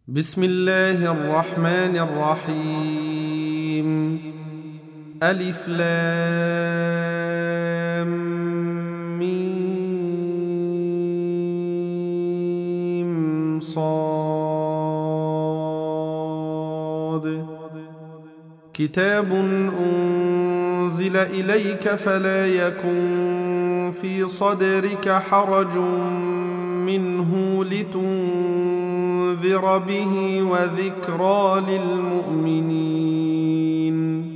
بسم الله الرحمن الرحيم. ألف لام ميم صاد. كتاب أنزل إليك فلا يكن في صدرك حرج منه لتنذر به وذكرى للمؤمنين.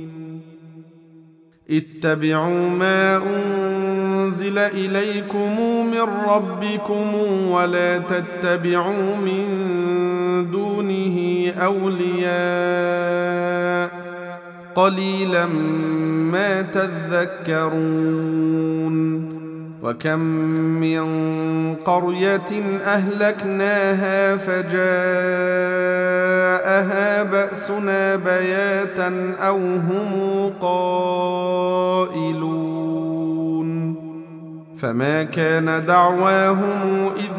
اتبعوا ما أنزل إليكم من ربكم ولا تتبعوا من دونه أولياء قليلا ما تذكرون. وكم من قرية أهلكناها فجاءها بأسنا بياتا أو هم قائلون. فما كان دعواهم إذ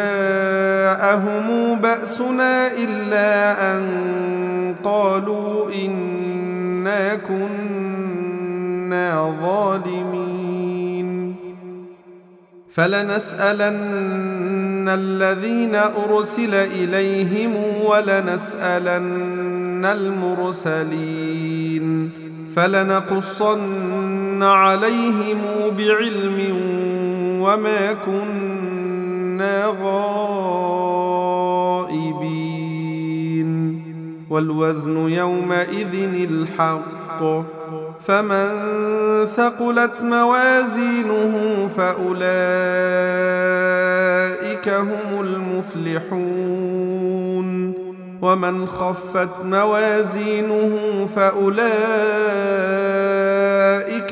جاءهم بأسنا إلا أن قالوا إنا كنا ظالمين. فلنسألن الذين أرسل إليهم ولنسألن المرسلين فلنقصن عليهم بعلم وما كنا غائبين. والوزن يومئذ الحق فمن ثقلت موازينه فأولئك هم المفلحون. ومن خفت موازينه فأولئك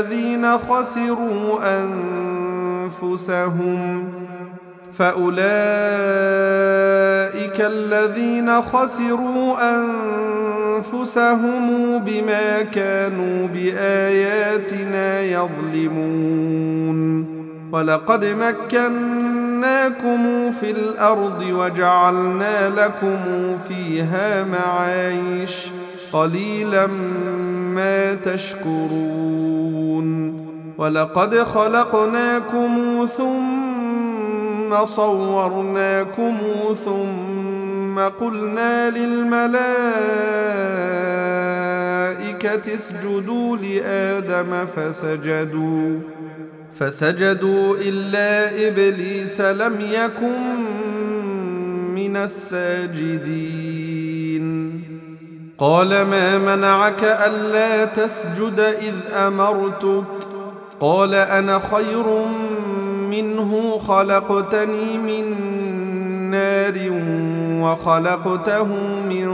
الذين خسروا أنفسهم بما كانوا بآياتنا يظلمون. ولقد مكناكم في الأرض وجعلنا لكم فيها معايش قليلا ما تشكرون. ولقد خلقناكم ثم صورناكم ثم قلنا للملائكة اسجدوا لآدم فسجدوا إلا إبليس لم يكن من الساجدين. قال ما منعك ألا تسجد إذ أمرتك؟ قال أنا خير منه خلقتني من نار وخلقته من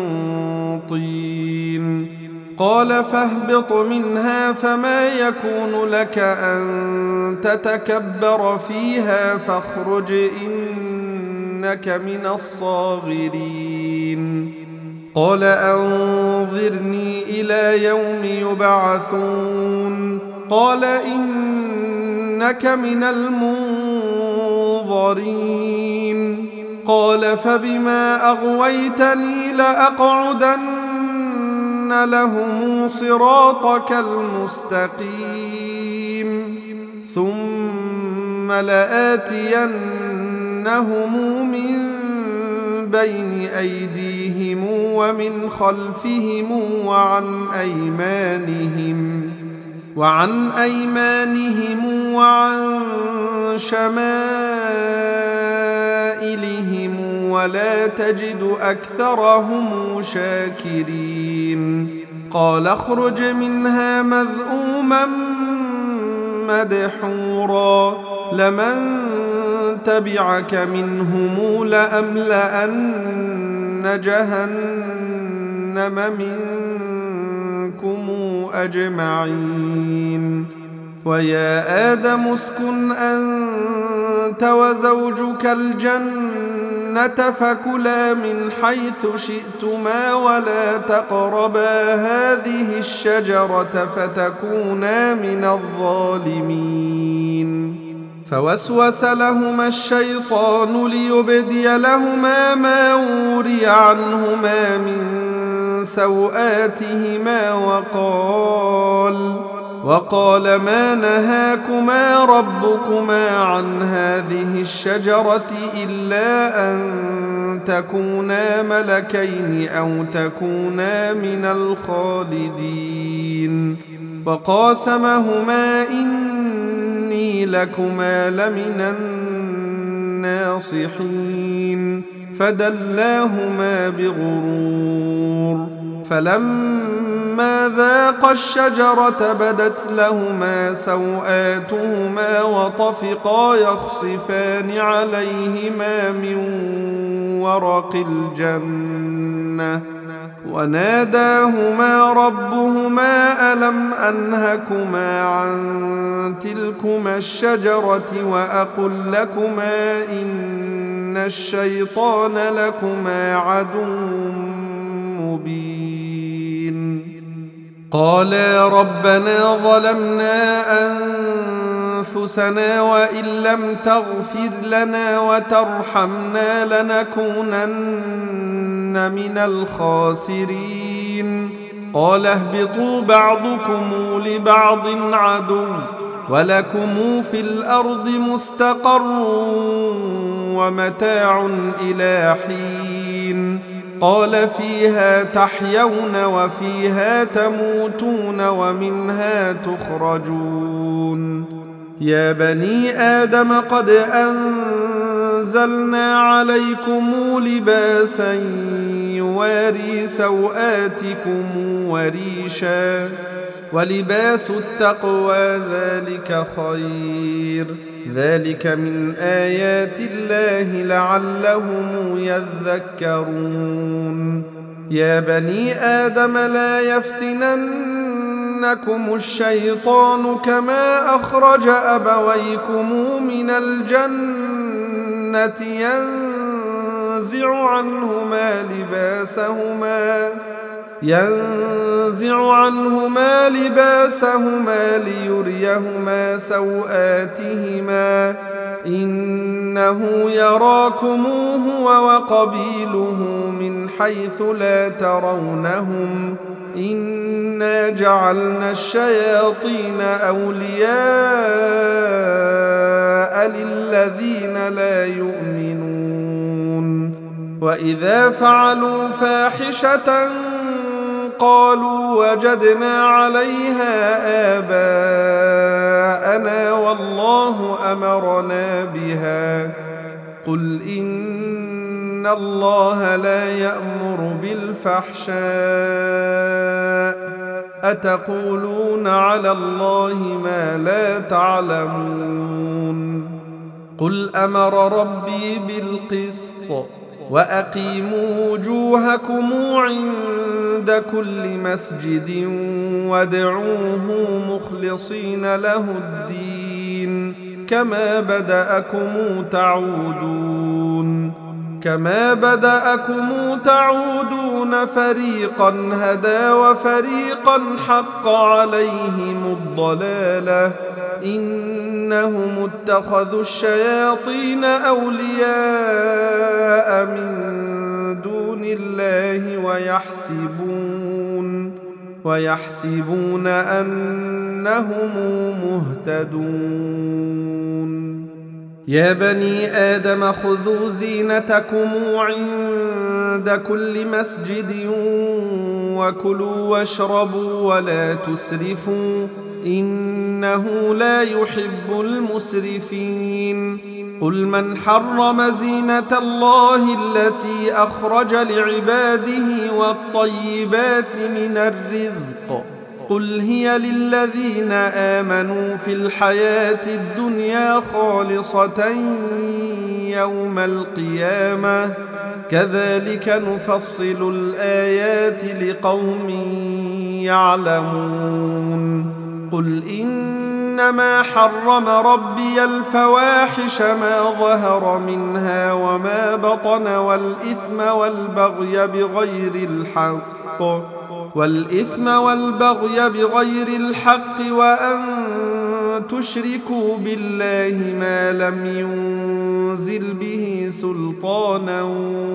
طين. قال فاهبط منها فما يكون لك أن تتكبر فيها فاخرج إنك من الصاغرين. قال أنظرني إلى يوم يبعثون. قال إنك من المنظرين. قال فبما أغويتني لأقعدن لهم صراطك المستقيم ثم لآتينهم من بين أيديهم ومن خلفهم وعن أيمانهم وعن شمائلهم ولا تجد أكثرهم شاكرين. قال اخرج منها مذءوما مدحورا لمن تبعك منهم لأملأن جهنم منكم أجمعين. ويا آدم اسكن أنت وزوجك الجنة فكلا من حيث شئتما ولا تقربا هذه الشجرة فتكونا من الظالمين. فوسوس لهما الشيطان ليبدي لهما ما وري ليبدي عنهما من سوآتهما وقال ما نهاكما ربكما عن هذه الشجرة إلا أن تكونا ملكين أو تكونا من الخالدين وقاسمهما إني لكما لمن الناصحين فدلاهما بغرور فلما ذاقا الشجرة بدت لهما سوآتهما وطفقا يخصفان عليهما من ورق الجنة وناداهما ربهما ألم أنهكما عن تلكما الشجرة وأقل لكما إن الشيطان لكما عدو مبين قالا ربنا ظلمنا أنفسنا وإن لم تغفر لنا وترحمنا لنكونن من الخاسرين قال اهبطوا بعضكم لبعض عدو ولكم في الأرض مستقر ومتاع إلى حين قال فيها تحيون وفيها تموتون ومنها تخرجون يا بني آدم قد أنزلنا عليكم لباسا يواري سوآتكم وريشا ولباس التقوى ذلك خير ذلك من آيات الله لعلهم يذكرون يا بني آدم لا يفتننكم الشيطان كما أخرج أبويكم من الجنة ينزع عنهما لباسهما ليريهما سوآتهما إنه يراكم هو وقبيله من حيث لا ترونهم إنا جعلنا الشياطين أولياء للذين لا يؤمنون وإذا فعلوا فاحشة قالوا وجدنا عليها آباءنا والله أمرنا بها قل إن الله لا يأمر بالفحشاء أتقولون على الله ما لا تعلمون قل أمر ربي بالقسط وأقيموا وجوهكم عند كل مسجد وادعوه مخلصين له الدين كما بدأكم تعودون فريقا هدى وفريقا حق عليهم الضلالة إنهم اتخذوا الشياطين أولياء من دون الله ويحسبون أنهم مهتدون يا بني آدم خذوا زينتكم عند كل مسجد وكلوا واشربوا ولا تسرفوا إنه لا يحب المسرفين قل من حرم زينة الله التي أخرج لعباده والطيبات من الرزق قل هي للذين آمنوا في الحياة الدنيا خالصة يوم القيامة كذلك نفصل الآيات لقوم يعلمون قل إنما حرم ربي الفواحش ما ظهر منها وما بطن والإثم والبغي بغير الحق وأن تشركوا بالله ما لم ينزل به سلطانا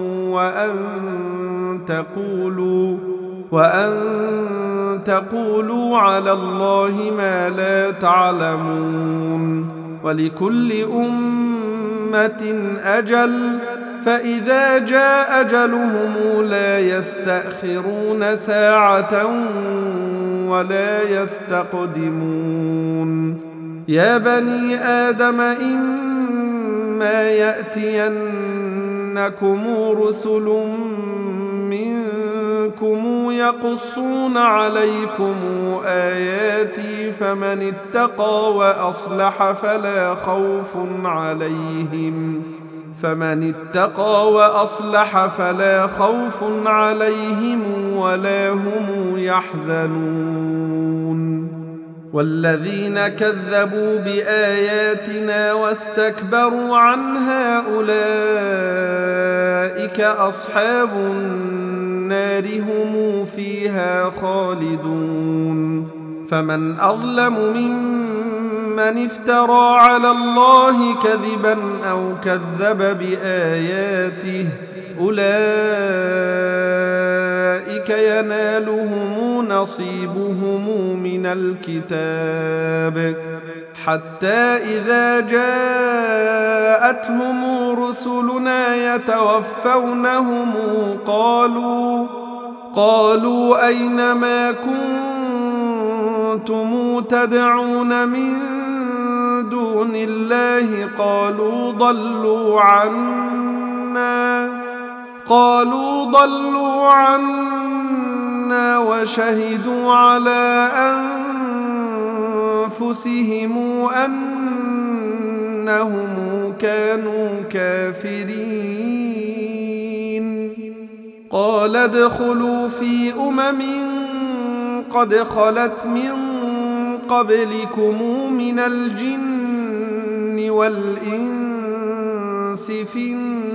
وأن تقولوا على الله ما لا تعلمون. ولكل أمة أجل، فإذا جاء أجلهم لا يستأخرون ساعة ولا يستقدمون. يا بني آدم إما يأتينكم رسل منكم يقصون عليكم آياتي فمن اتقى وأصلح فلا خوف عليهم ولا هم يحزنون. والذين كذبوا بآياتنا واستكبروا عنها أولئك أصحاب النار هم فيها خالدون. فمن أظلم ممن افترى على الله كذبا أو كذب بآياته أولئك ينالهم نصيبهم من الكتاب حتى إذا جاءتهم رسلنا يتوفونهم قالوا أين ما كنتم تدعون من دون الله قالوا ضلوا عنا وشهدوا على أنفسهم أنهم كانوا كافرين. قال ادخلوا في قد خلت من قبلكم من الجن والإنس في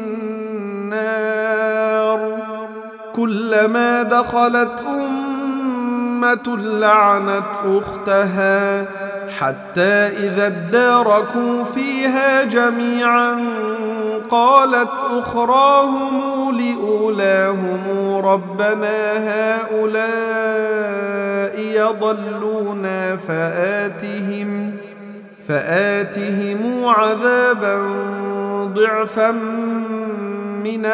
النار كلما دخلت أمة لعنت أختها حتى إذا اداركوا فيها جميعا قالت أخراهم لأولاهم ربنا هؤلاء يضلونا فآتهم عذابا ضعفا من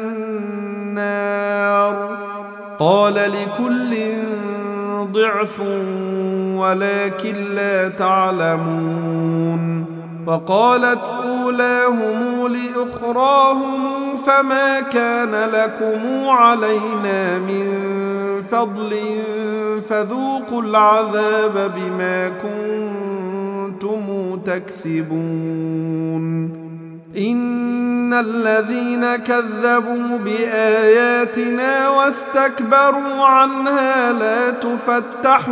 النار قال لكل ضعف ولكن لا تعلمون. وقالت أولاهم لأخراهم فما كان لكم علينا من فضل فذوقوا العذاب بما كنتم تكسبون. إن الذين كذبوا بآياتنا واستكبروا عنها لا تفتح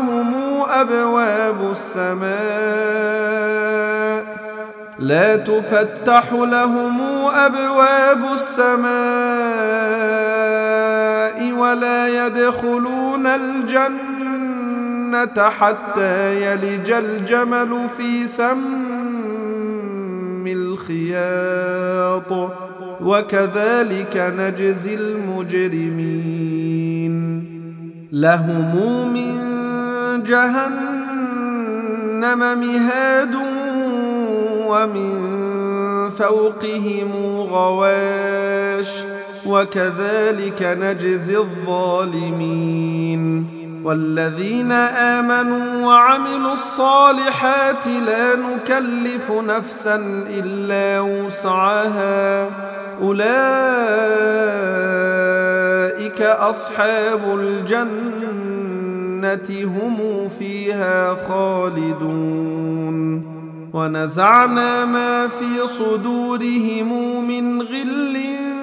لهم أبواب السماء ولا يدخلون الجنة حتى يلج الجمل في سم الخياط وكذلك نجزي المجرمين. لهم من جهنم مهاد ومن فوقهم غواش وكذلك نجزي الظالمين. والذين آمنوا وعملوا الصالحات لا نكلف نفسا إلا وسعها أولئك أصحاب الجنة هم فيها خالدون. ونزعنا ما في صدورهم من غل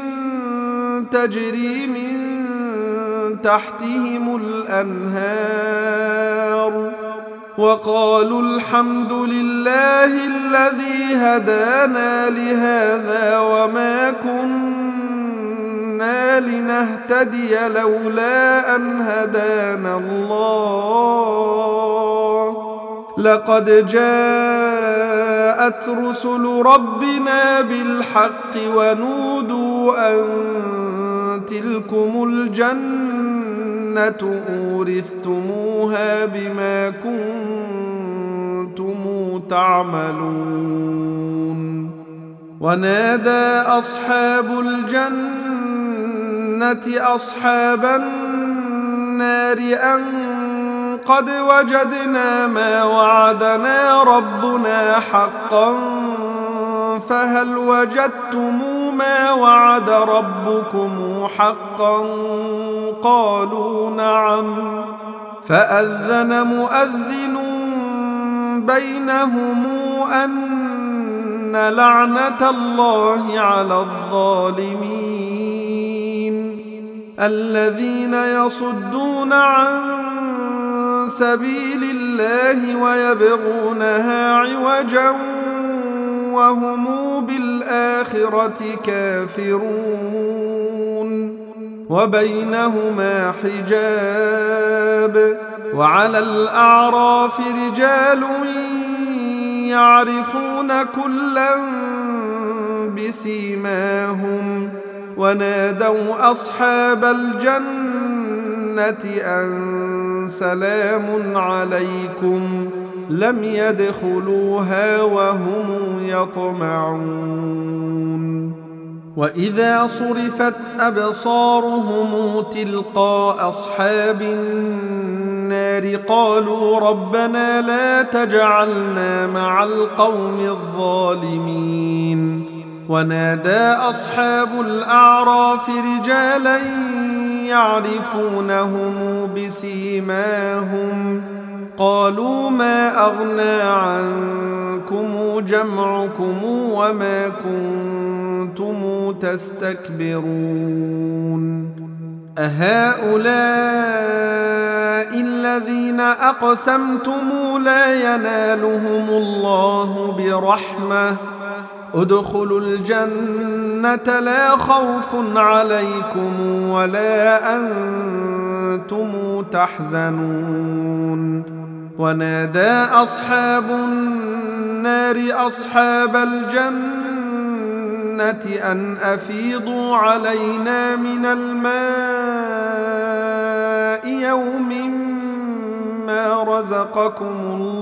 تجري من تحتهم الأنهار وقالوا الحمد لله الذي هدانا لهذا وما كنا لنهتدي لولا أن هدانا الله لقد جاءت رسل ربنا بالحق ونودوا أن تلكم الجنة أورثتموها بما كنتم تعملون ونادى أصحاب الجنة أصحاب النار أن قد وجدنا ما وعدنا ربنا حقا فهل وجدتم ما وعد ربكم حقا قالوا نعم فأذن مؤذن بينهم أن لعنة الله على الظالمين الذين يصدون عن سبيل الله ويبغونها عوجا وهم بالآخرة كافرون وبينهما حجاب وعلى الأعراف رجال يعرفون كلا بسيماهم ونادوا أصحاب الجنة أن سلام عليكم لم يدخلوها وهم يطمعون وإذا صرفت أبصارهم تلقاء أصحاب النار قالوا ربنا لا تجعلنا مع القوم الظالمين ونادى أصحاب الأعراف رجالا يعرفونهم بسيماهم قالوا ما أغنى عنكم جمعكم وما كنتم تستكبرون أهؤلاء الذين أقسمتم لا ينالهم الله برحمة ادخلوا الجنة لا خوف عليكم ولا أنتم تحزنون ونادى أصحاب النار أصحاب الجنة أن أفيضوا علينا من الماء يوم ما رزقكم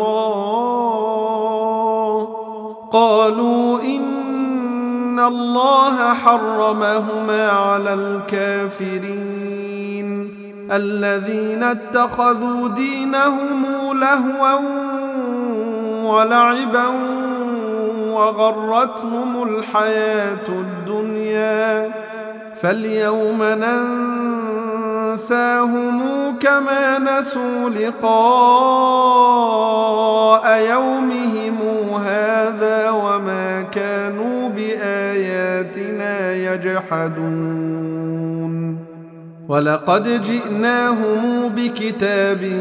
الله قالوا إن الله حرمهما على الكافرين الذين اتخذوا دينهم لهوا ولعبا وغرتهم الحياة الدنيا فاليوم ننساهم كما نسوا لقاء يومهم هذا وما كانوا بآياتنا يجحدون ولقد جئناهم بكتاب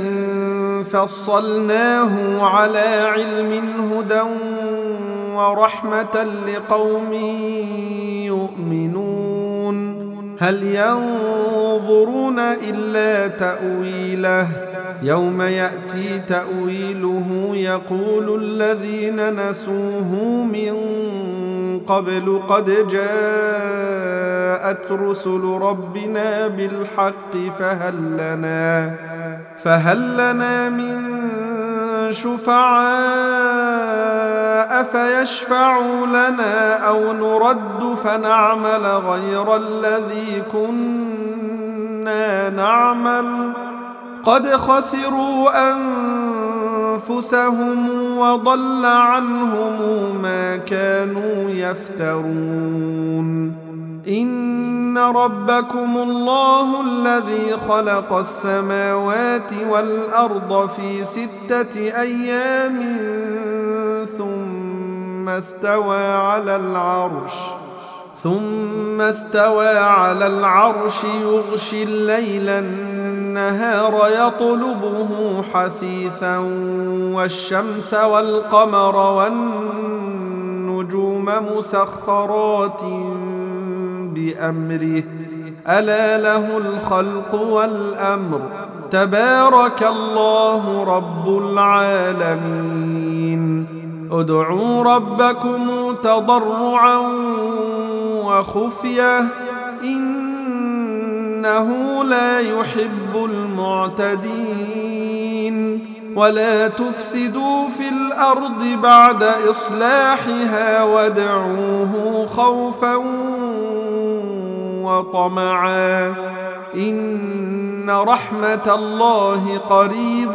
فصلناه على علم هدى ورحمة لقوم يؤمنون هل ينظرون إلا تأويله يوم يأتي تأويله يقول الذين نسوه من قبل قد جاءت رسل ربنا بالحق فهل لنا من شفعاء فيشفعوا لنا أو نرد فنعمل غير الذي كنا نعمل قد خسروا أنفسهم وضل عنهم ما كانوا يفترون إن ربكم الله الذي خلق السماوات والأرض في 6 أيام ثم استوى على العرش يغشي الليل النهار يطلبه حثيثا والشمس والقمر والنجوم مسخرات بأمره ألا له الخلق والأمر تبارك الله رب العالمين. ادعوا ربكم تضرعا وخفية إنه لا يحب المعتدين. ولا تفسدوا في الأرض بعد إصلاحها وادعوه خوفا وطمعا إن رحمة الله قريب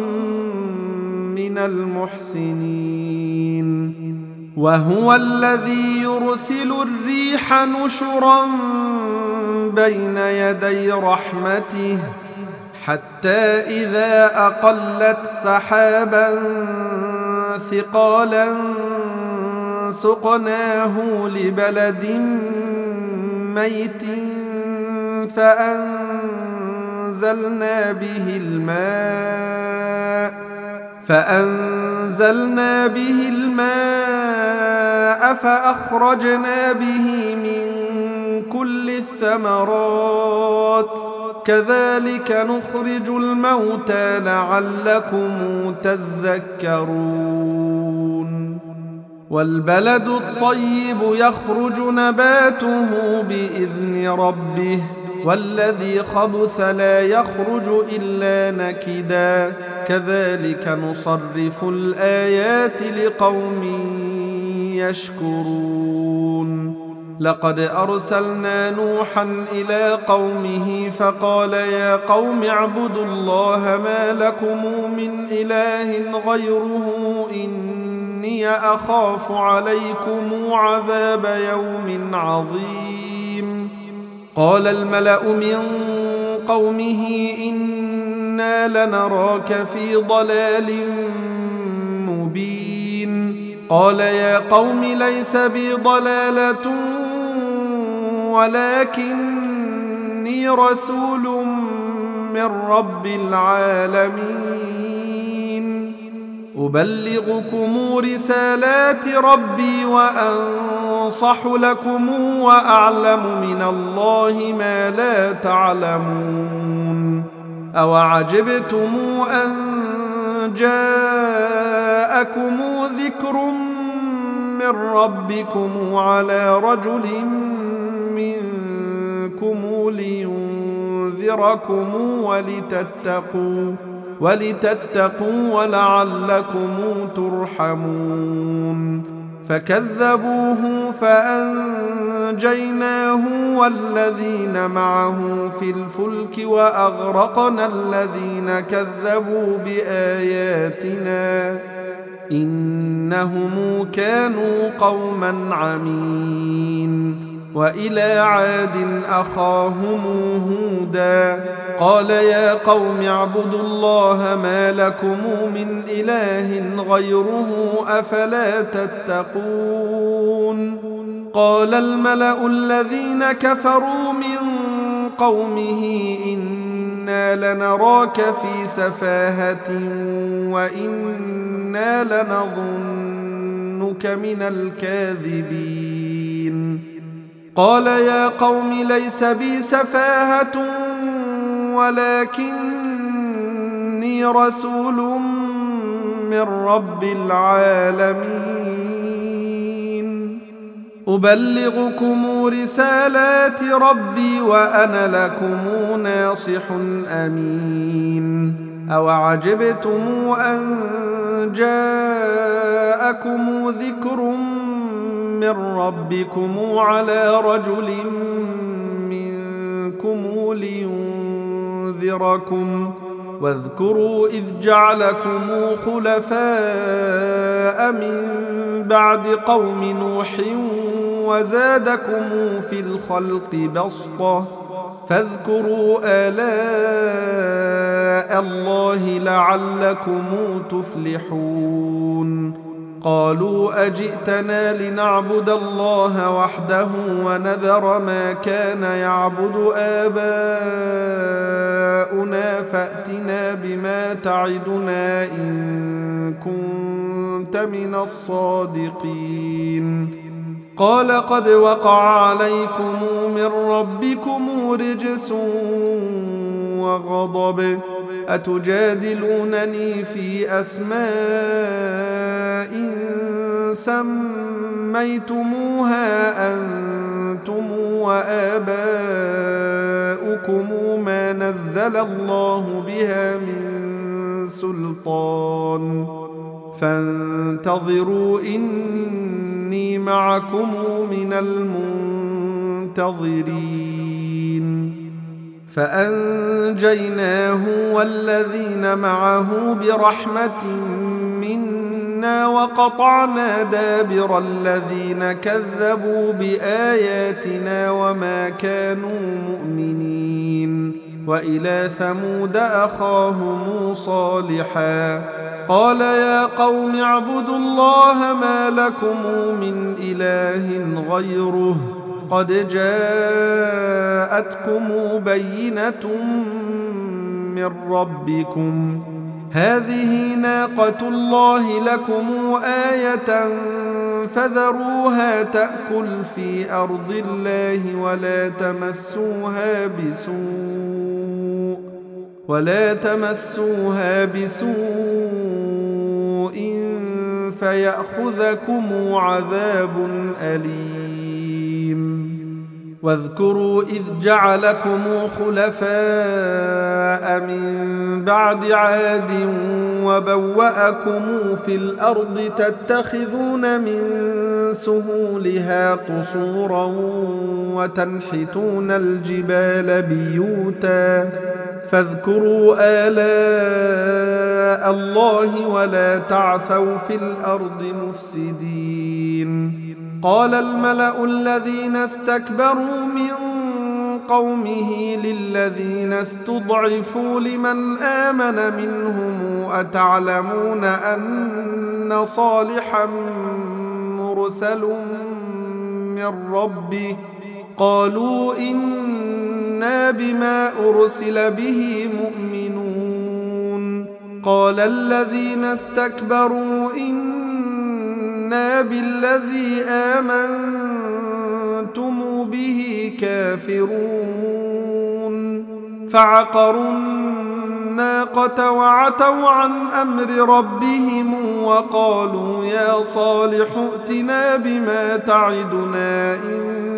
من المحسنين. وهو الذي يرسل الريح نشرا بين يدي رحمته حتى إذا أقلت سحابا ثقالا سقناه لبلد ميت فأنزلنا به الماء فأخرجنا به من كل الثمرات كذلك نخرج الموتى لعلكم تذكرون. والبلد الطيب يخرج نباته بإذن ربه والذي خبث لا يخرج إلا نكدا كذلك نصرف الآيات لقوم يشكرون. لقد أرسلنا نوحا إلى قومه فقال يا قوم اعبدوا الله ما لكم من إله غيره إني أخاف عليكم عذاب يوم عظيم. قال الملأ من قومه إنا لنراك في ضلال مبين. قال يا قوم ليس بي ضلالة ولكني رسول من رب العالمين أبلغكم رسالات ربي وأنصح لكم وأعلم من الله ما لا تعلمون. أوعجبتم أن جاءكم ذكر من ربكم على رجل منكم لينذركم ولتتقوا ولعلكم ترحمون. فكذبوه فأنجيناه والذين معه في الفلك وأغرقنا الذين كذبوا بآياتنا إنهم كانوا قوما عمين. وإلى عاد أخاهم هودا قال يا قوم اعبدوا الله ما لكم من إله غيره أفلا تتقون. قال الملأ الذين كفروا من قومه إنا لنراك في سفاهة وإنا لنظنك من الكاذبين. قال يا قوم ليس بي سفاهة ولكني رسول من رب العالمين أبلغكم رسالات ربي وأنا لكم ناصح أمين. أوعجبتم أن جاءكم ذكر من ربكم على رجل منكم لينذركم واذكروا إذ جعلكم خلفاء من بعد قوم نوح وزادكم في الخلق بسطة فاذكروا آلاء الله لعلكم تفلحون. قالوا أجئتنا لنعبد الله وحده ونذر ما كان يعبد آباؤنا فأتنا بما تعدنا إن كنت من الصادقين. قال قد وقع عليكم من ربكم رجس وغضب أتجادلونني في أسماء سميتموها أنتم وآباؤكم ما نزل الله بها من سلطان فانتظروا إني معكم من المنتظرين. فأنجيناه والذين معه برحمة منا وقطعنا دابر الذين كذبوا بآياتنا وما كانوا مؤمنين. وإلى ثمود أخاهم صالحا قال يا قوم اعبدوا الله ما لكم من إله غيره قد جاءتكم بينة من ربكم هذه ناقة الله لكم آية فذروها تأكل في أرض الله ولا تمسوها بسوء فيأخذكم عذاب أليم. واذكروا إذ جعلكم خلفاء من بعد عاد وبوأكم في الأرض تتخذون من سهولها قصورا وتنحتون الجبال بيوتا فاذكروا آلاء الله ولا تعثوا في الأرض مفسدين. قال الملأ الذين استكبروا من قومه للذين استضعفوا لمن آمن منهم أتعلمون أن صالحا مرسل من ربه قالوا إنا بما أرسل به مؤمنون. قال الذين استكبروا إنا بالذي آمنتم به كافرون. فعقروا الناقة وعتوا عن أمر ربهم وقالوا يا صالح ائتنا بما تعدنا إن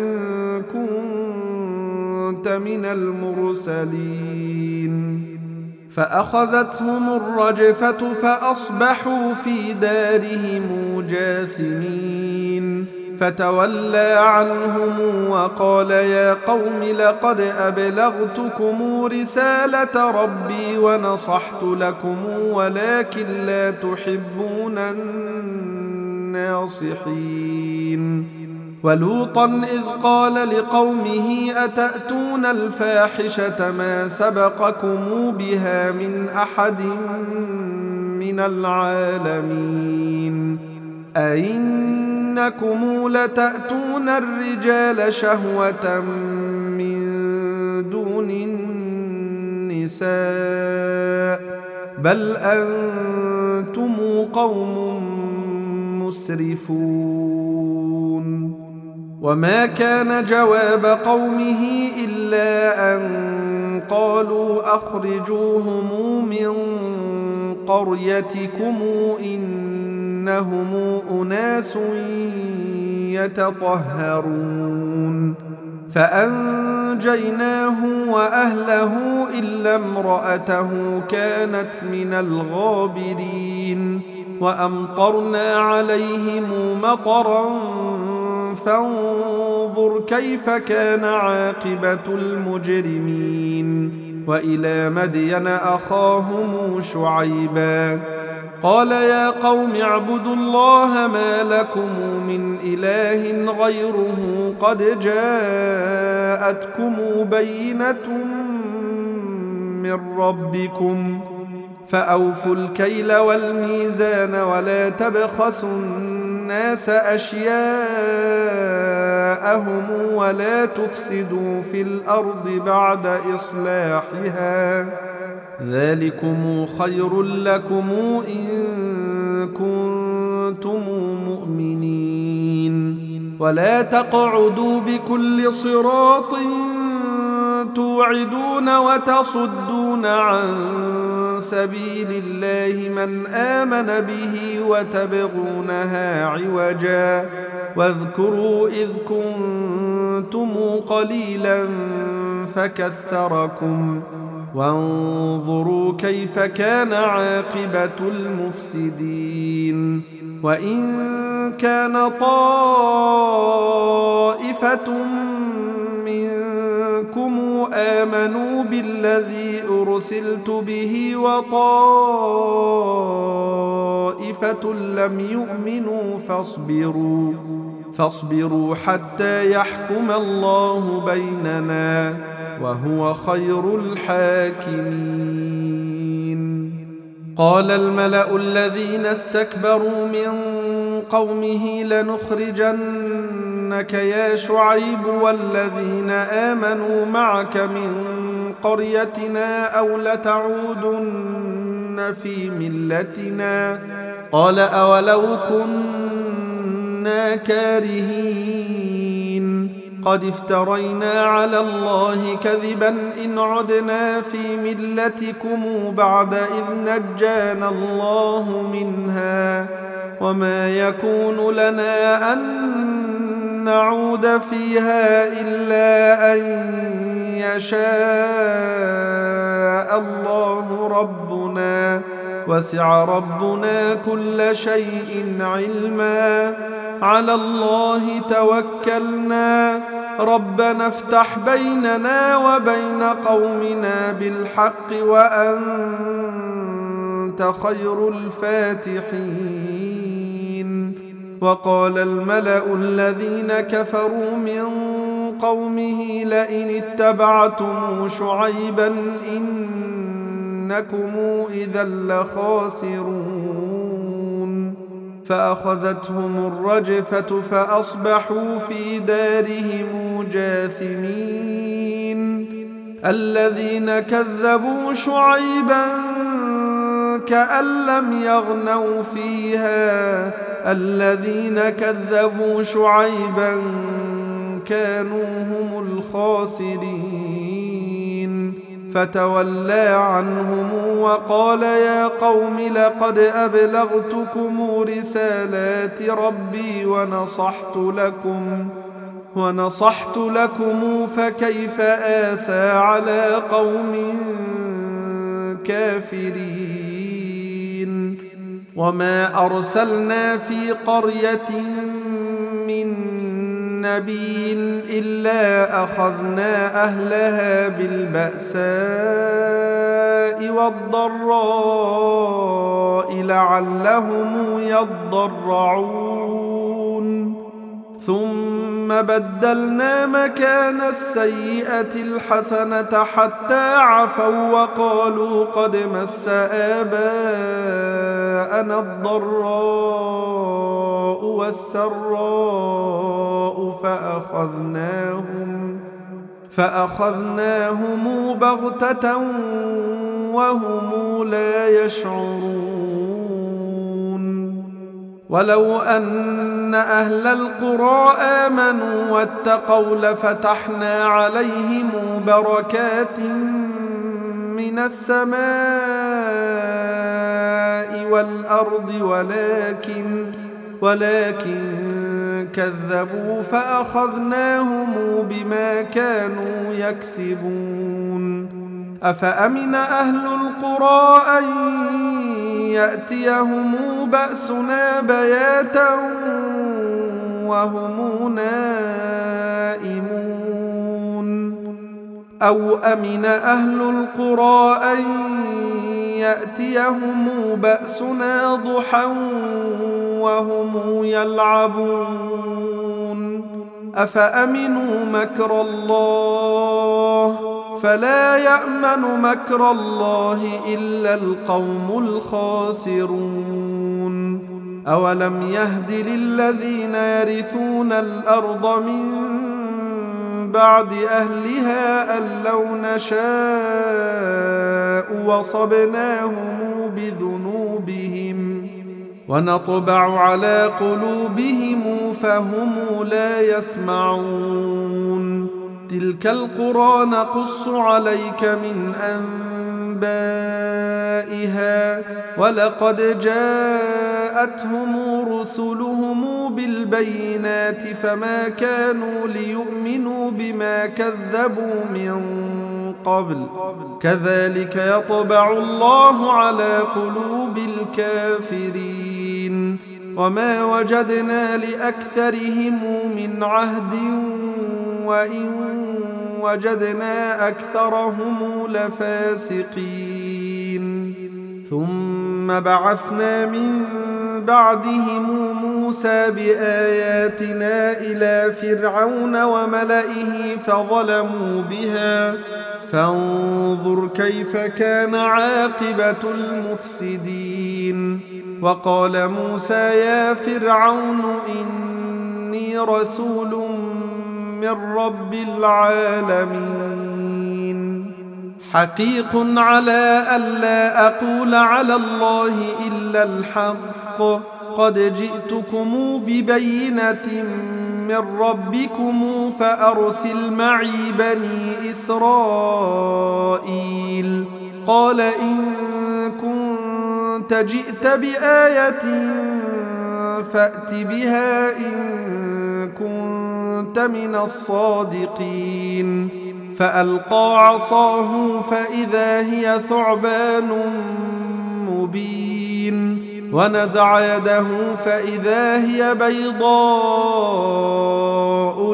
كنت من المرسلين. فأخذتهم الرجفة فأصبحوا في دارهم جاثمين. فتولى عنهم وقال يا قوم لقد أبلغتكم رسالة ربي ونصحت لكم ولكن لا تحبون الناصحين. ولوطا إذ قال لقومه أتأتون الفاحشة ما سبقكم بها من أحد من العالمين أئنكم لتأتون الرجال شهوة من دون النساء بل أنتم قوم مسرفون. وما كان جواب قومه إلا أن قالوا أخرجوهم من قريتكم إنهم أناس يتطهرون. فأنجيناه وأهله إلا امرأته كانت من الغابرين. وأمطرنا عليهم مطرا فانظر كيف كان عاقبة المجرمين. وإلى مدين أخاهم شعيبا قال يا قوم اعبدوا الله ما لكم من إله غيره قد جاءتكم بينة من ربكم فأوفوا الكيل والميزان ولا تبخسوا الناس أشياءهم ولا تفسدوا في الأرض بعد إصلاحها ذلكم خير لكم إن كنتم مؤمنين. ولا تقعدوا بكل صراط توعدون وتصدون عن سبيل الله من آمن به وتبغونها عوجا واذكروا إذ كنتم قليلا فكثركم وانظروا كيف كان عاقبة المفسدين وإن كان طائفة منكم آمنوا بالذي أرسلت به وطائفة لم يؤمنوا فاصبروا حتى يحكم الله بيننا وهو خير الحاكمين. قال الملأ الذين استكبروا من قومه لنخرجنك يا شعيب والذين آمنوا معك من قريتنا أو لتعودن في ملتنا قال أولو كنا كارهين قد افترينا على الله كذبا إن عدنا في ملتكم بعد إذ نجانا الله منها وما يكون لنا أن نعود فيها إلا أن يشاء الله ربنا وسع ربنا كل شيء علما على الله توكلنا ربنا افتح بيننا وبين قومنا بالحق وأنت خير الفاتحين. وقال الملأ الذين كفروا من قومه لئن اتبعتم شعيبا إنكم إذا لخاسرون فأخذتهم الرجفة فأصبحوا في دارهم جاثمين. الذين كذبوا شعيبا كأن لم يغنوا فيها الذين كذبوا شعيبا كانوا هم الخاسرين فتولى عنهم وقال يا قوم لقد أبلغتكم رسالات ربي ونصحت لكم فكيف آسى على قوم كافرين. وما أرسلنا في قرية من نبي إلا أخذنا أهلها بالبأساء والضراء لعلهم يضرعون ثم بدلنا مكان السيئة الحسنة حتى عفوا وقالوا قد مس آباءنا الضراء والسراء فأخذناهم بغتة وهم لا يشعرون. ولو أن أهل القرى آمنوا واتقوا لفتحنا عليهم بركات من السماء والأرض ولكن كذبوا فأخذناهم بما كانوا يكسبون. أفأمن أهل القرى أن يأتيهم بأسنا بياتا وهم نائمون أو أمن أهل القرى أن يأتيهم بأسنا ضحى وهم يلعبون. أفأمنوا مكر الله فلا يأمن مكر الله إلا القوم الخاسرون. أولم يهد للذين يرثون الأرض من بعد أهلها أن لو نشاء وصبناهم بذنوبهم ونطبع على قلوبهم فهم لا يسمعون. تلك القرى نقص عليك من أنبائها ولقد جاءتهم رسلهم بالبينات فما كانوا ليؤمنوا بما كذبوا من قبل كذلك يطبع الله على قلوب الكافرين وما وجدنا لأكثرهم من عهد وإن وجدنا أكثرهم لفاسقين ثم بعثنا من بعدهم موسى بآياتنا إلى فرعون وملئه فظلموا بها فانظر كيف كان عاقبة المفسدين وقال موسى يا فرعون إني رسول من رب العالمين حقيق على ألا أقول على الله إلا الحق قد جئتكم ببينة من ربكم فأرسل معي بني إسرائيل قال إن كنت جئت بآية فأت بها إن كنت من الصادقين فألقى عصاه فإذا هي ثعبان مبين ونزع يده فإذا هي بيضاء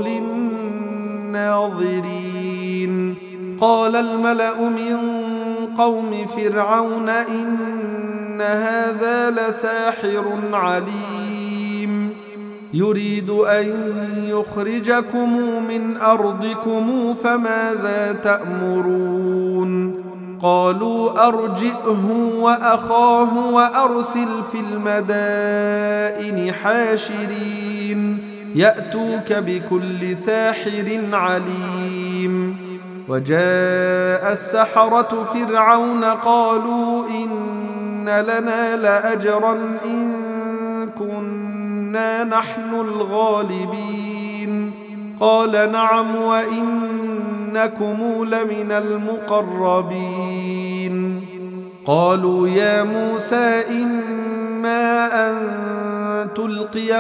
للناظرين قال الملأ من قوم فرعون إن هذا لساحر عليم يريد أن يخرجكم من أرضكم فماذا تأمرون قالوا أرجئه وأخاه وأرسل في المدائن حاشرين يأتوك بكل ساحر عليم وجاء السحرة فرعون قالوا إن لنا لأجرا إن كنا نحن الغالبين قال نعم وإنكم لمن المقربين قالوا يا موسى إما أن تلقي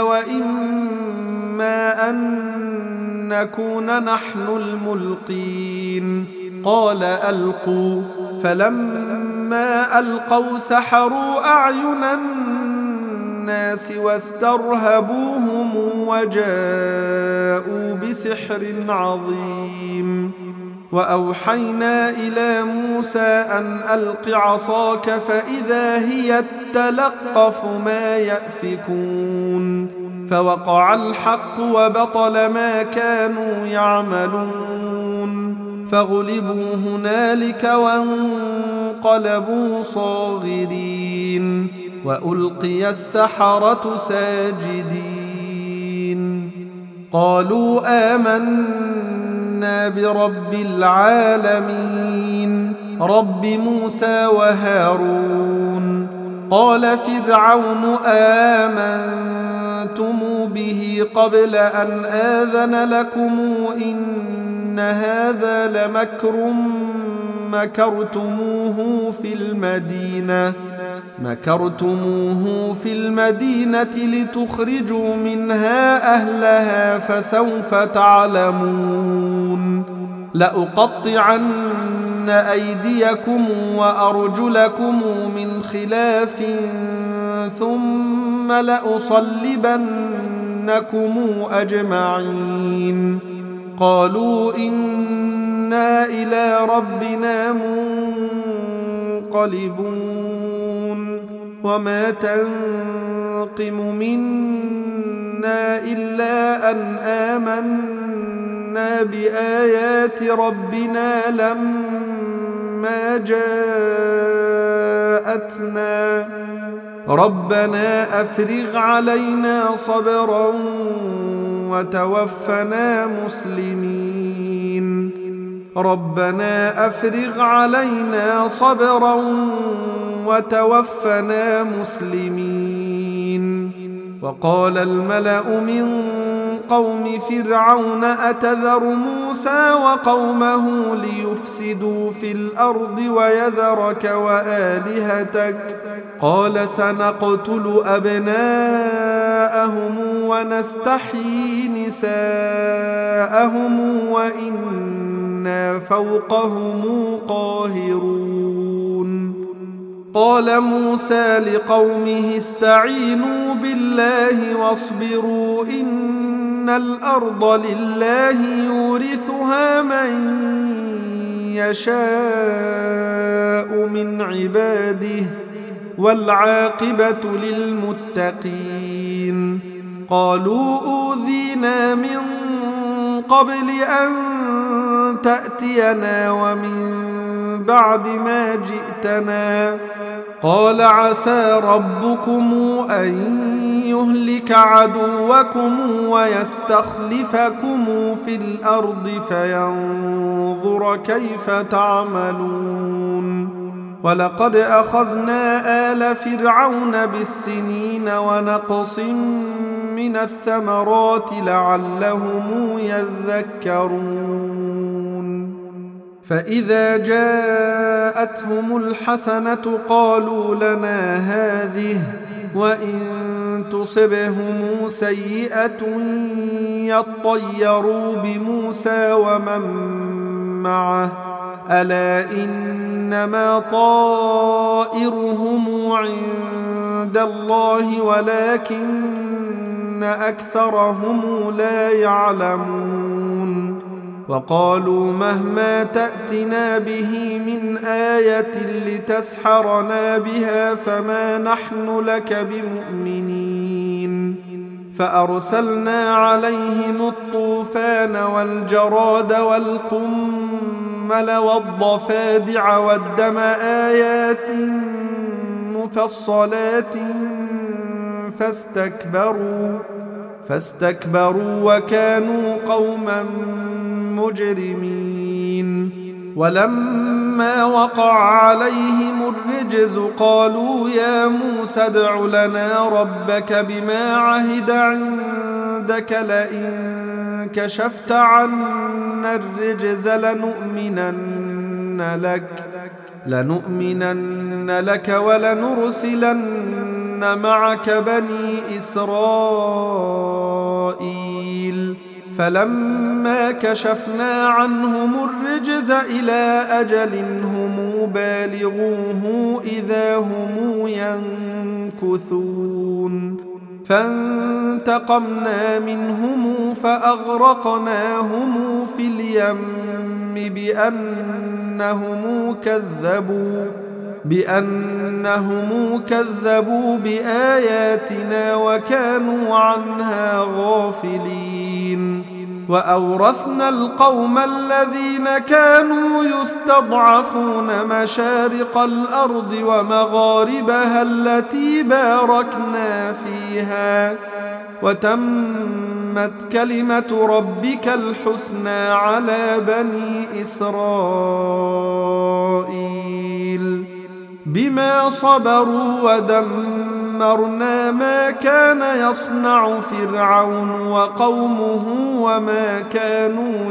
وإما أن نكون نحن الملقين قال ألقوا فلما ألقوا سحروا أعين الناس واسترهبوهم وجاءوا بسحر عظيم وأوحينا إلى موسى أن ألق عصاك فإذا هي تلقف ما يأفكون فوقع الحق وبطل ما كانوا يعملون فغلبوا هنالك وانقلبوا صاغرين وألقي السحرة ساجدين قالوا آمنا برب العالمين رب موسى وهارون قال فرعون آمنتم به قبل أن آذن لكم إن هذا لمكر مكرتموه في المدينة لتخرجوا منها أهلها فسوف تعلمون لأقطعن أيديكم وأرجلكم من خلاف ثم لأصلبنكم أجمعين قالوا إنا إلى ربنا منقلبون وما تنقم منا إلا أن آمنا بآيات ربنا لما جاءتنا ربنا أفرغ علينا صبرا وتوفنا مسلمين ربنا أفرغ علينا صبرا وتوفنا مسلمين وقال الملأ من قوم فرعون أتذر موسى وقومه ليفسدوا في الأرض ويذرك وآلهتك قال سنقتل أبناءهم ونستحيي نساءهم وإنا فوقهم قاهرون قال موسى لقومه استعينوا بالله واصبروا إن الأرض لله يورثها من يشاء من عباده والعاقبة للمتقين قالوا أوذينا من قبل أن تأتينا ومن بعد ما جئتنا قال عسى ربكم أن يهلك عدوكم ويستخلفكم في الأرض فينظر كيف تعملون ولقد أخذنا آل فرعون بالسنين ونقص من الثمرات لعلهم يذكرون فإذا جاءتهم الحسنة قالوا لنا هذه وإن تصبهم سيئة يطيروا بموسى ومن معه ألا إنما طائرهم عند الله ولكن أكثرهم لا يعلمون وقالوا مهما تأتنا به من آية لتسحرنا بها فما نحن لك بمؤمنين فأرسلنا عليهم الطوفان والجراد والقمل والضفادع والدم آيات مفصلات فاستكبروا وكانوا قوما مجرمين ولما وقع عليهم الرجز قالوا يا موسى ادع لنا ربك بما عهد عندك لئن كشفت عنا الرجز لنؤمنن لك ولنرسلن معك بني إسرائيل فلما كشفنا عنهم الرجز إلى أجل هم بالغوه إذا هم ينكثون فانتقمنا منهم فأغرقناهم في اليم بأنهم كذبوا بآياتنا وكانوا عنها غافلين وأورثنا القوم الذين كانوا يستضعفون مشارق الأرض ومغاربها التي باركنا فيها وتمت كلمة ربك الحسنى على بني إسرائيل بما صبروا ودمرنا ما كان يصنع فرعون وقومه وما كانوا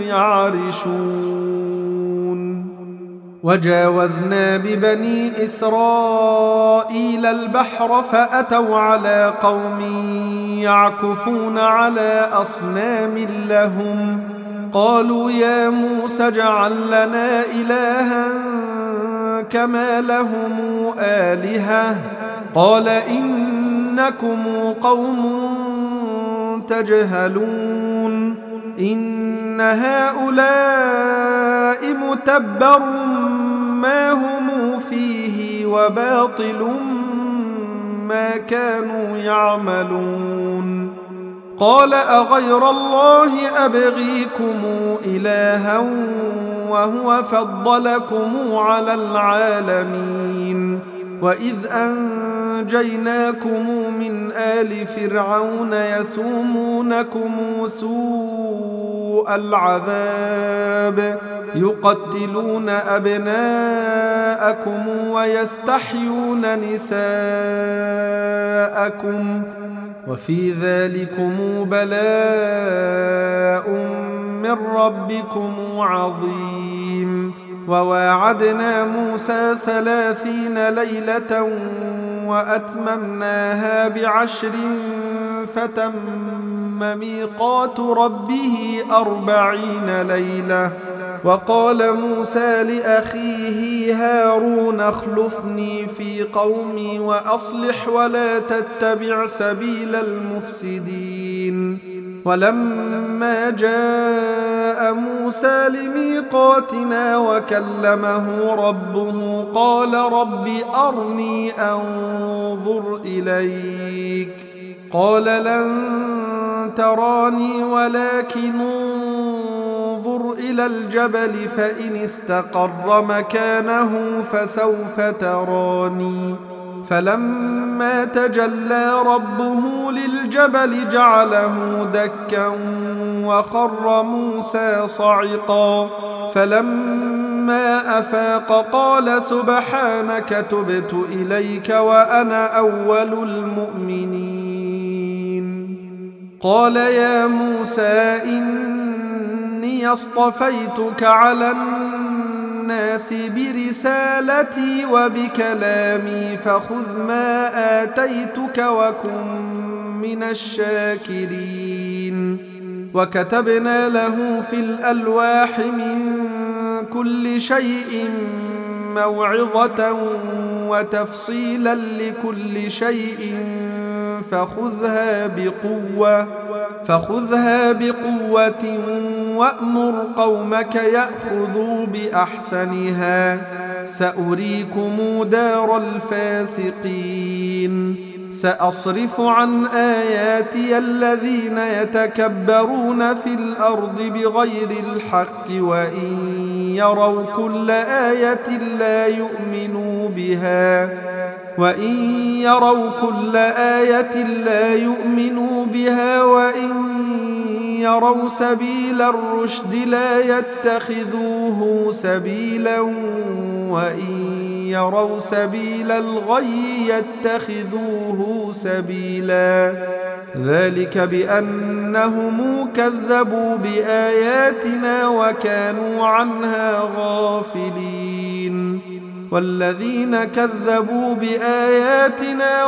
يعرشون وجاوزنا ببني إسرائيل البحر فأتوا على قوم يعكفون على أصنام لهم قالوا يا موسى اجعل لنا إلها كما لهم آلهة قال إنكم قوم تجهلون إن هؤلاء متبر ما هم فيه وباطل ما كانوا يعملون قال أغير الله أبغيكم إلها وهو فضلكم على العالمين وإذ أنجيناكم من آل فرعون يسومونكم سوء العذاب يقتلون أبناءكم ويستحيون نساءكم وفي ذلكم بلاء من ربكم عظيم. وواعدنا موسى 30 ليلة وأتممناها ب10 فتم ميقات ربه 40 ليلة. وقال موسى لأخيه هارون اخلفني في قومي وأصلح ولا تتبع سبيل المفسدين. ولما جاء موسى لميقاتنا وكلمه ربه قال رب أرني أنظر إليك. قال لن تراني ولكن انظر إلى الجبل فإن استقر مكانه فسوف تراني. فلما تجلى ربه للجبل جعله دكا وخر موسى صعقا. فلما أفاق قال سبحانك تبت إليك وأنا أول المؤمنين. قال يا موسى إني اصطفيتك على الناس برسالتي وبكلامي فخذ ما آتيتك وكن من الشاكرين. وكتبنا له في الألواح من كل شيء موعظة وتفصيلا لكل شيء فخذها بقوة وأمر قومك يأخذوا بأحسنها سأريكم دار الفاسقين. سأصرف عن آياتي الذين يتكبرون في الأرض بغير الحق وإن يروا كل آية لا يؤمنوا بها وإن يروا سبيل الرشد لا يتخذوه سبيلا وإن يروا سبيل الغي يتخذوه سبيلا. ذلك بأنهم كذبوا بآياتنا وكانوا عنها غافلين. والذين كذبوا بآياتنا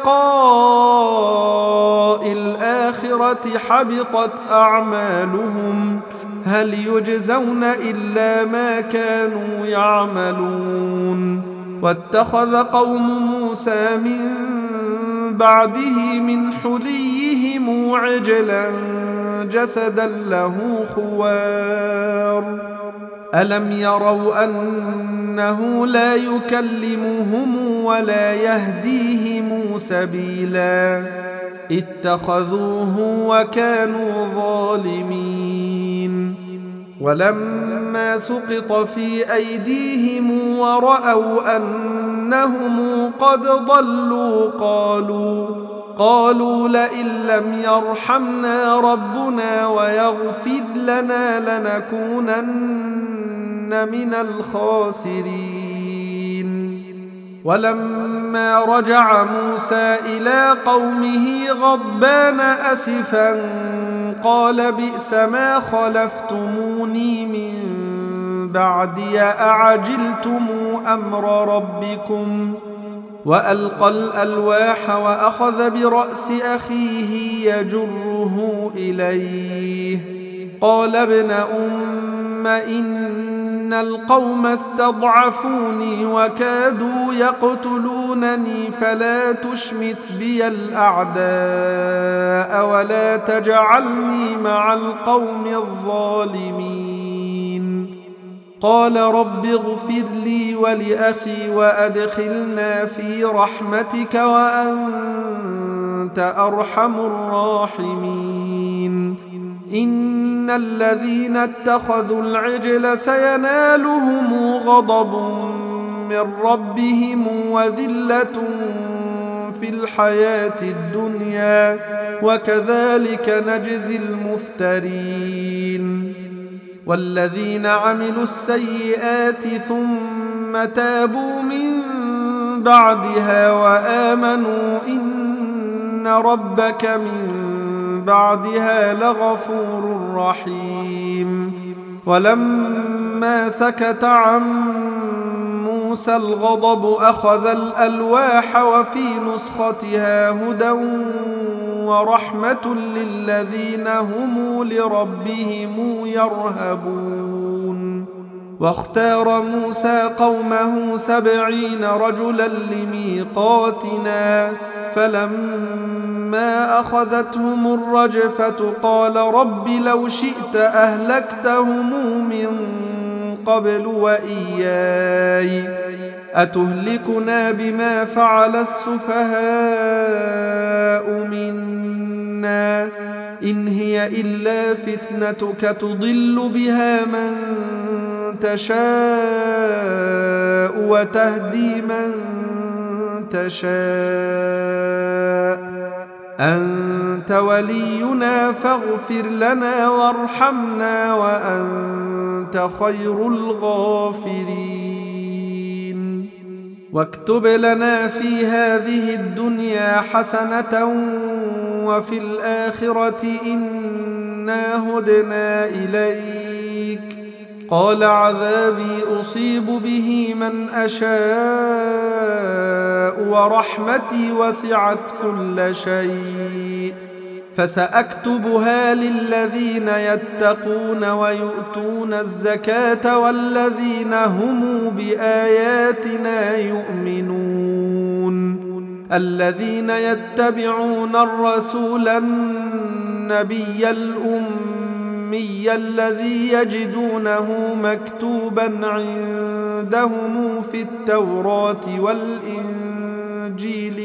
ولقاء الآخرة حبطت أعمالهم هل يجزون إلا ما كانوا يعملون. واتخذ قوم موسى من بعده من حليهم عجلا جسدا له خوار ألم يروا أنه لا يكلمهم ولا يهديهم سبيلا اتخذوه وكانوا ظالمين. ولما سقط في أيديهم ورأوا أنهم قد ضلوا قالوا لئن لم يرحمنا ربنا ويغفر لنا لنكونن من الخاسرين. ولما رجع موسى إلى قومه غضبان أسفا قال بئس ما خلفتموني من بعدي أعجلتم أمر ربكم. وألقى الألواح وأخذ برأس أخيه يجره إليه قال ابن أم إن القوم استضعفوني وكادوا يقتلونني فلا تشمت بي الأعداء ولا تجعلني مع القوم الظالمين. قال رب اغفر لي ولأخي وأدخلنا في رحمتك وأنت أرحم الراحمين. إن الذين اتخذوا العجل سينالهم غضب من ربهم وذلة في الحياة الدنيا وكذلك نجزي المفترين. والذين عملوا السيئات ثم تابوا من بعدها وآمنوا إن إن ربك من بعدها لغفور رحيم. ولما سكت عن موسى الغضب أخذ الألواح وفي نسختها هدى ورحمة للذين هم لربهم يرهبون. واختار موسى قومه 70 رجلا لميقاتنا، فلما أخذتهم الرجفة قال رب لو شئت أهلكتهم من قبل وإياي، أتهلكنا بما فعل السفهاء منا، إن هي إلا فتنتك تضل بها من تشاء وتهدي من تشاء، أنت ولينا فاغفر لنا وارحمنا وأنت خير الغافرين. واكتب لنا في هذه الدنيا حسنة وفي الآخرة إنا هدنا إليك، قال عذابي أصيب به من أشاء ورحمتي وسعت كل شيء، فسأكتبها للذين يتقون ويؤتون الزكاة والذين هم بآياتنا يؤمنون، الذين يتبعون الرسول النبي الأمي الذي يجدونه مكتوبا عندهم في التوراة والإنجيل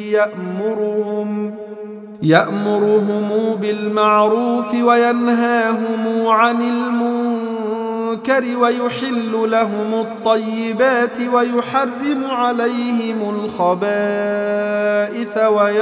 يأمرهم بالمعروف وينهاهم عن المنكر ويحل لهم الطيبات ويحرم عليهم الخبائث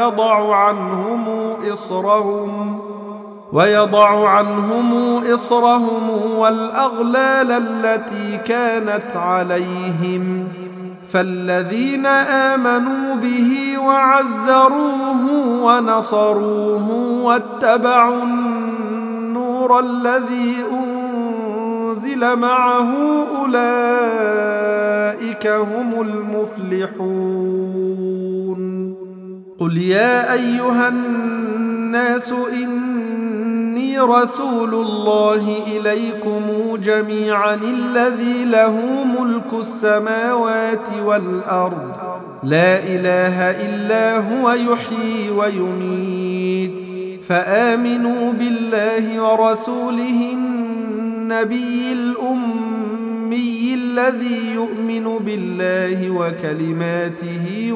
ويضع عنهم إصرهم والأغلال التي كانت عليهم، فالذين آمنوا به وعزروه ونصروه واتبعوا النور الذي أنزل معه أولئك هم المفلحون. قل يا أيها الناس إني رسول الله إليكم جميعا الذي له ملك السماوات والأرض، لا إله إلا هو يحيي ويميت، فآمنوا بالله ورسوله النبي الأمي الذي يؤمن بالله وكلماته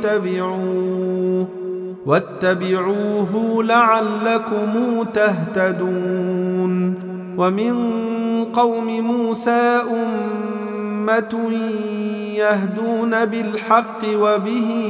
واتبعوه لعلكم تهتدون. ومن قوم موسى أمة يهدون بالحق وبه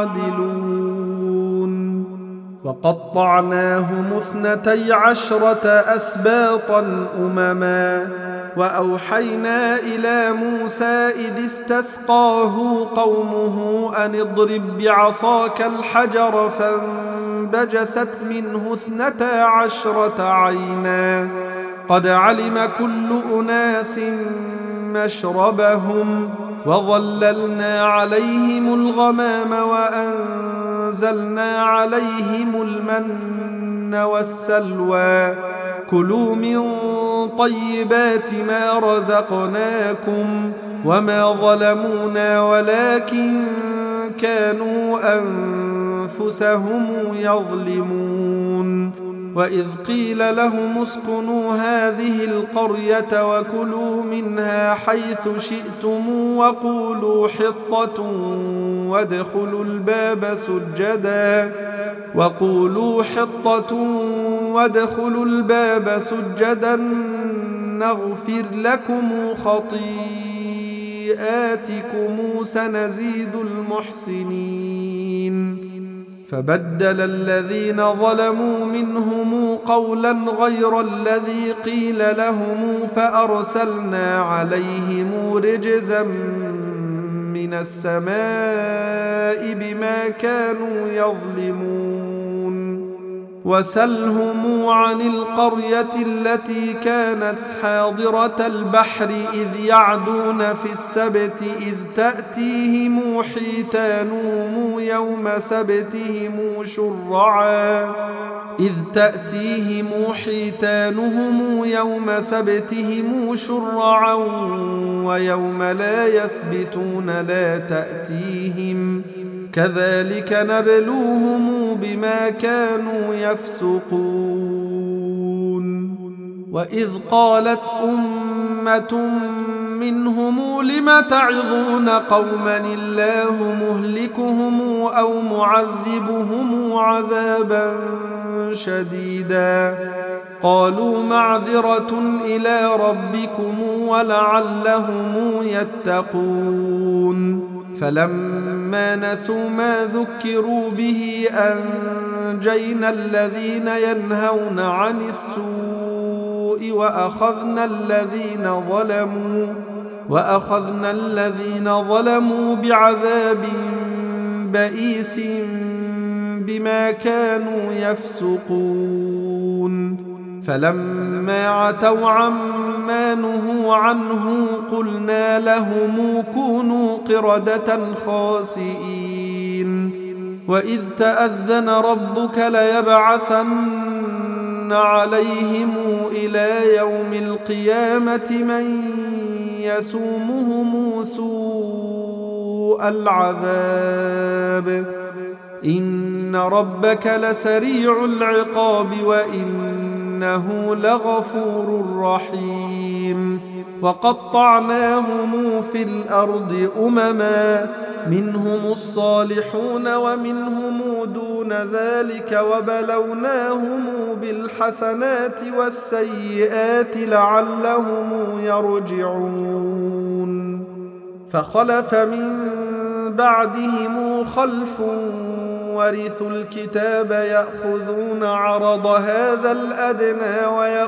يعدلون. وقطعناهم 12 أسباطا أمما، وأوحينا إلى موسى إذ استسقاه قومه أن اضرب بعصاك الحجر فانبجست منه 12 عينا، قد علم كل أناس مشربهم، وظللنا عليهم الغمام وأنزلنا عليهم المن والسلوى، كلوا من طيبات ما رزقناكم، وما ظلمونا ولكن كانوا أنفسهم يظلمون. وإذ قيل لهم اسكنوا هذه القرية وكلوا منها حيث شئتم وقولوا حطة وادخلوا الباب سجدا نغفر لكم خطيئاتكم سنزيد المحسنين. فبدل الذين ظلموا منهم قولا غير الذي قيل لهم فأرسلنا عليهم رجزا من السماء بما كانوا يظلمون. وسلهم عن القرية التي كانت حاضرة البحر إذ يعدون في السبت إذ تأتيهم حيتانهم يوم سبتهم شرعا ويوم لا يسبتون لا تأتيهم كذلك نبلوهم بما كانوا يفسقون وإذ قالت أمة منهم لم تعظون قوما الله مهلكهم أو معذبهم عذابا شديدا قالوا معذرة إلى ربكم ولعلهم يتقون فلما نسوا ما ذكروا به أنجينا الذين ينهون عن السوء وأخذنا الذين ظلموا بعذاب بئيس بما كانوا يفسقون فلما عتوا عما نهوا عنه قلنا لهم كونوا قردة خاسئين وإذ تأذن ربك ليبعثن عليهم إلى يوم القيامة من يسومهم سوء العذاب إن ربك لسريع العقاب وإنه لغفور رحيم وقطعناهم في الأرض أمما منهم الصالحون ومنهم دون ذلك وبلوناهم بالحسنات والسيئات لعلهم يرجعون فخلف من بعدهم خلف ورثوا الكتاب يأخذون عرض هذا الأدنى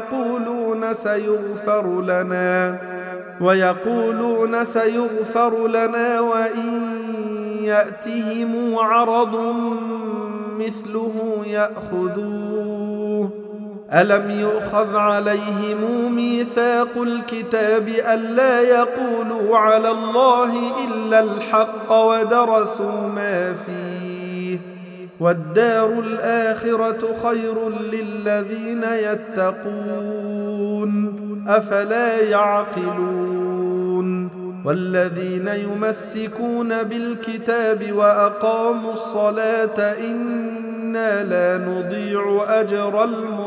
ويقولون سيغفر لنا وإن يأتهم عرض مثله يأخذوه ألم يؤخذ عليهم ميثاق الكتاب ألا يقولوا على الله إلا الحق ودرسوا ما فيه والدار الآخرة خير للذين يتقون أفلا يعقلون والذين يمسكون بالكتاب وأقاموا الصلاة إنا لا نضيع أجر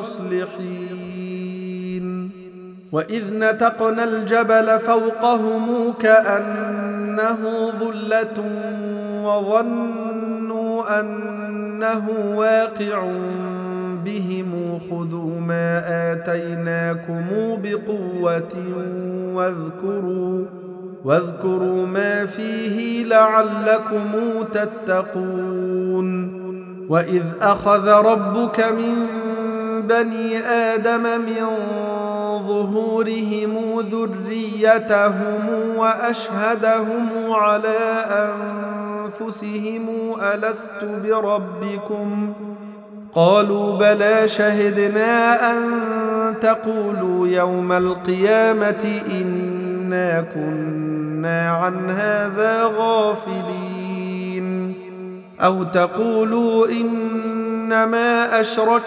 المصلحين وإذ نتقنا الجبل فوقهم كأنه ظلة وظنوا أنه واقع بهم خذوا ما آتيناكم بقوة واذكروا ما فيه لعلكم تتقون وإذ أخذ ربك من بني آدم من ظهورهم ذريتهم وأشهدهم على أنفسهم ألست بربكم قالوا بلى شهدنا أن تقولوا يوم القيامة إنا كنا عن هذا غافلين أو تقولوا إنما أشرك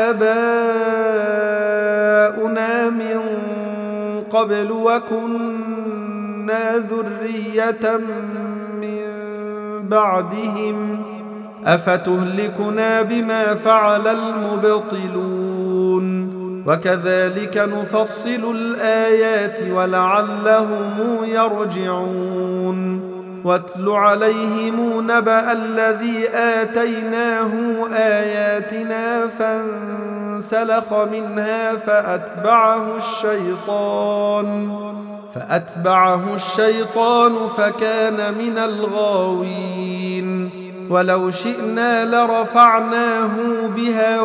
آباؤنا من قبل وكنا ذرية من بعدهم أفتهلكنا بما فعل المبطلون وكذلك نفصل الآيات ولعلهم يرجعون واتل عليهم نبأ الذي آتيناه آياتنا فانسلخ منها فأتبعه الشيطان فكان من الغاوين ولو شئنا لرفعناه بها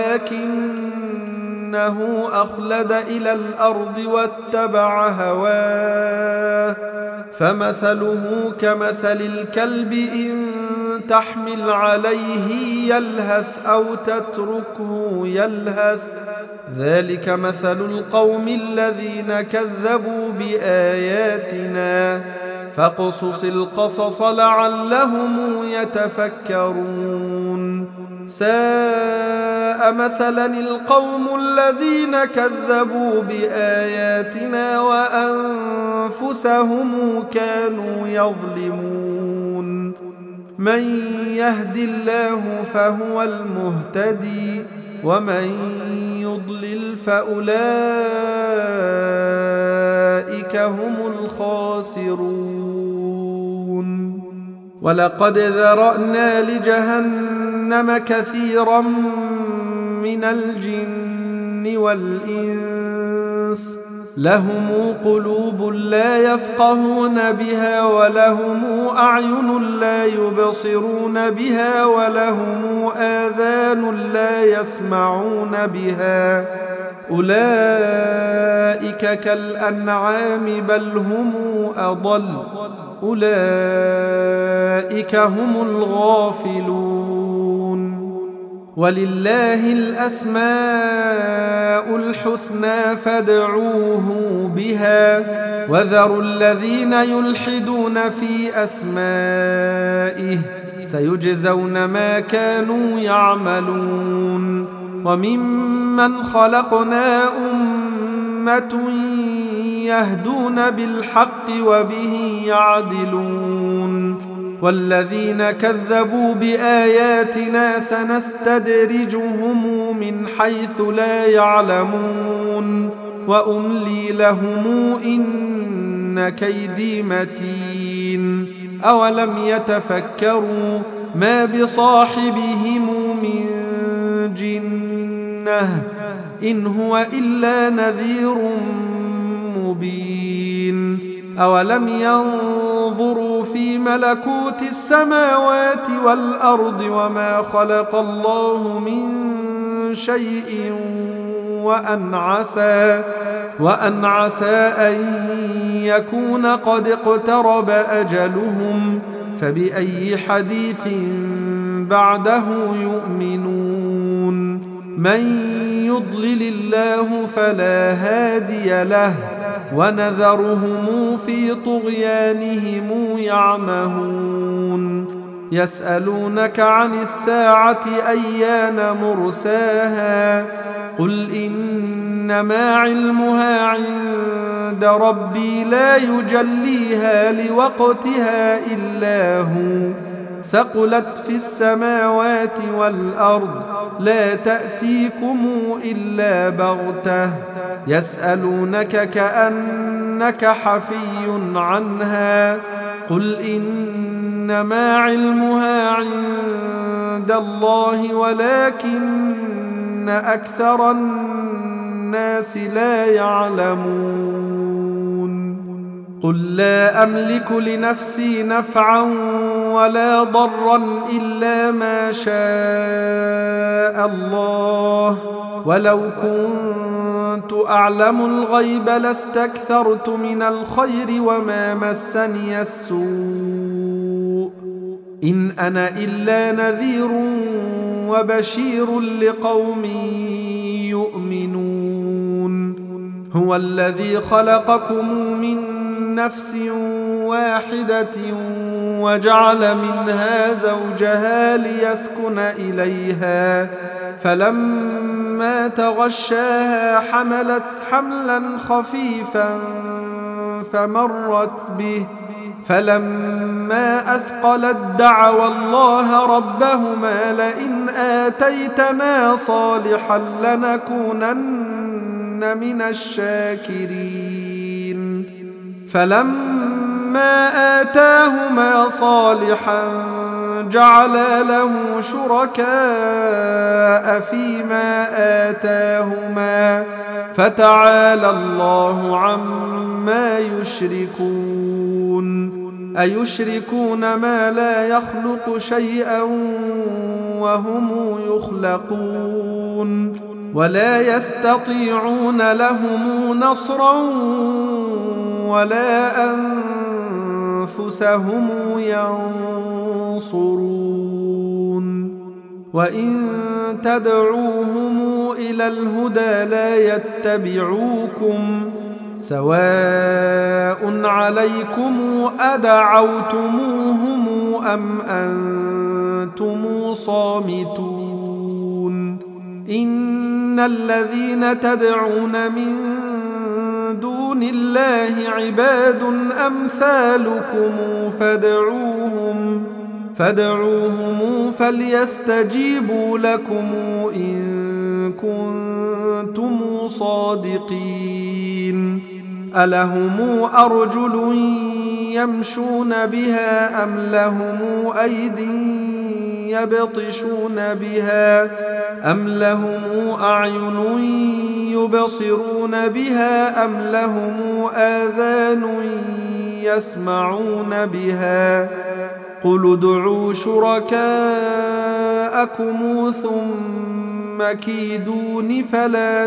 ولكنه أخلد إلى الأرض واتبع هواه فمثله كمثل الكلب إن تحمل عليه يلهث أو تتركه يلهث ذلك مثل القوم الذين كذبوا بآياتنا فاقصص القصص لعلهم يتفكرون ساء مثلا القوم الذين كذبوا بآياتنا وأنفسهم كانوا يظلمون من يهد الله فهو المهتدي ومن يضلل فأولئك هم الخاسرون ولقد ذرأنا لجهنم كثيرا من الجن والإنس لهم قلوب لا يفقهون بها ولهم أعين لا يبصرون بها ولهم آذان لا يسمعون بها أولئك كالأنعام بل هم أضل أولئك هم الغافلون ولله الأسماء الحسنى فادعوه بها وذروا الذين يلحدون في أسمائه سيجزون ما كانوا يعملون وممن خلقنا أمة يهدون بالحق وبه يعدلون والذين كذبوا بآياتنا سنستدرجهم من حيث لا يعلمون وأملي لهم إن كيدي متين أولم يتفكروا ما بصاحبهم من جنة إن هو إلا نذير مبين أولم ينظروا في ملكوت السماوات والأرض وما خلق الله من شيء وأن عسى أن يكون قد اقترب أجلهم فبأي حديث بعده يؤمنون من يضلل الله فلا هادي له ونذرهم في طغيانهم يعمهون يسألونك عن الساعة أيان مرساها قل إنما علمها عند ربي لا يجليها لوقتها إلا هو ثقلت في السماوات والأرض لا تأتيكم إلا بغتة يسألونك كأنك حفي عنها قل إنما علمها عند الله ولكن أكثر الناس لا يعلمون قل لا أملك لنفسي نفعا ولا ضرا إلا ما شاء الله ولو كنت أعلم الغيب لاستكثرت من الخير وما مسني السوء إن أنا إلا نذير وبشير لقوم يؤمنون هو الذي خلقكم من نفس واحدة وجعل منها زوجها ليسكن إليها فلما تغشاها حملت حملا خفيفا فمرت به فلما أثقلت دعوا الله ربهما لئن آتيتنا صالحا لنكونن من الشاكرين فلما آتاهما صالحا جعلا له شركاء فيما آتاهما فتعالى الله عما يشركون أيشركون ما لا يخلق شيئا وهم يخلقون ولا يستطيعون لهم نصرا ولا أنفسهم ينصرون وإن تدعوهم إلى الهدى لا يتبعوكم سواء عليكم أدعوتموهم أم أنتم صامتون إن الذين تدعون من دون الله عباد أمثالكم فادعوهم فليستجيبوا لكم إن كنتم صادقين ألهم أرجل يمشون بها أم لهم أيد يبطشون بها أم لهم أعين يبصرون بها أم لهم آذان يسمعون بها قل ادعوا شركاءكم ثم كيدون فلا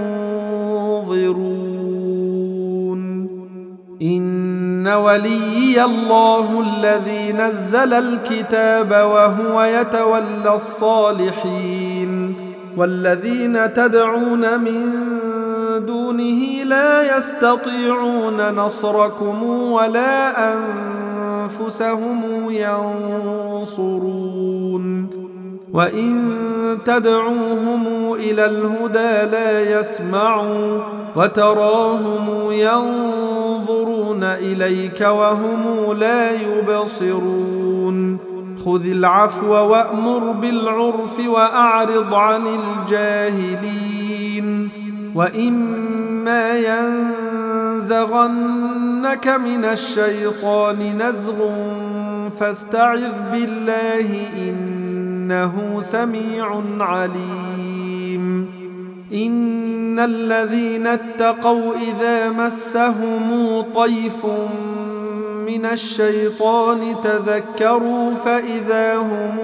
تنظرون إن وليي الله الذي نزل الكتاب وهو يتولى الصالحين والذين تدعون من دونه لا يستطيعون نصركم ولا أنفسهم ينصرون وإن تدعوهم إلى الهدى لا يسمعوا وتراهم ينظرون إليك وهم لا يبصرون خذ العفو وأمر بالعرف وأعرض عن الجاهلين وإما ينزغنك من الشيطان نزغ فاستعذ بالله إنه سميع عليم إن الذين اتقوا إذا مسهم طيف من الشيطان تذكروا فإذا هم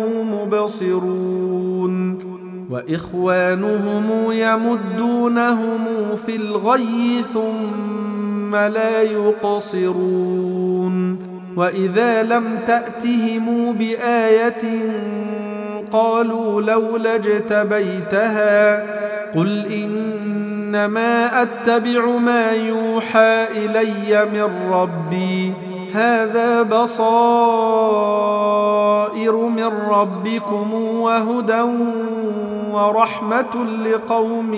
مبصرون وإخوانهم يمدونهم في الغي ثم لا يقصرون وإذا لم تأتهم بآية قالوا لولا اجتبيتها قل إنما أتبع ما يوحى إلي من ربي هذا بصائر من ربكم وهدى ورحمة لقوم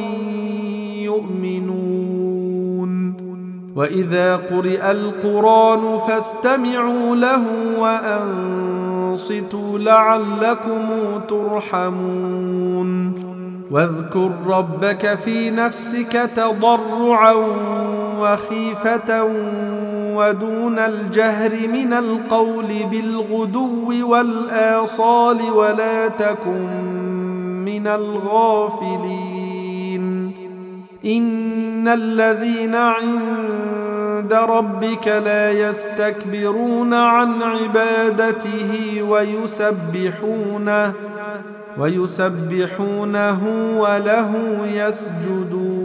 يؤمنون وإذا قرئ القرآن فاستمعوا له وأنصتوا لعلكم ترحمون واذكر ربك في نفسك تضرعا وخيفة ودون الجهر من القول بالغدو والآصال ولا تكن من الغافلين إن الذين عند ربك لا يستكبرون عن عبادته ويسبحونه وله يسجدون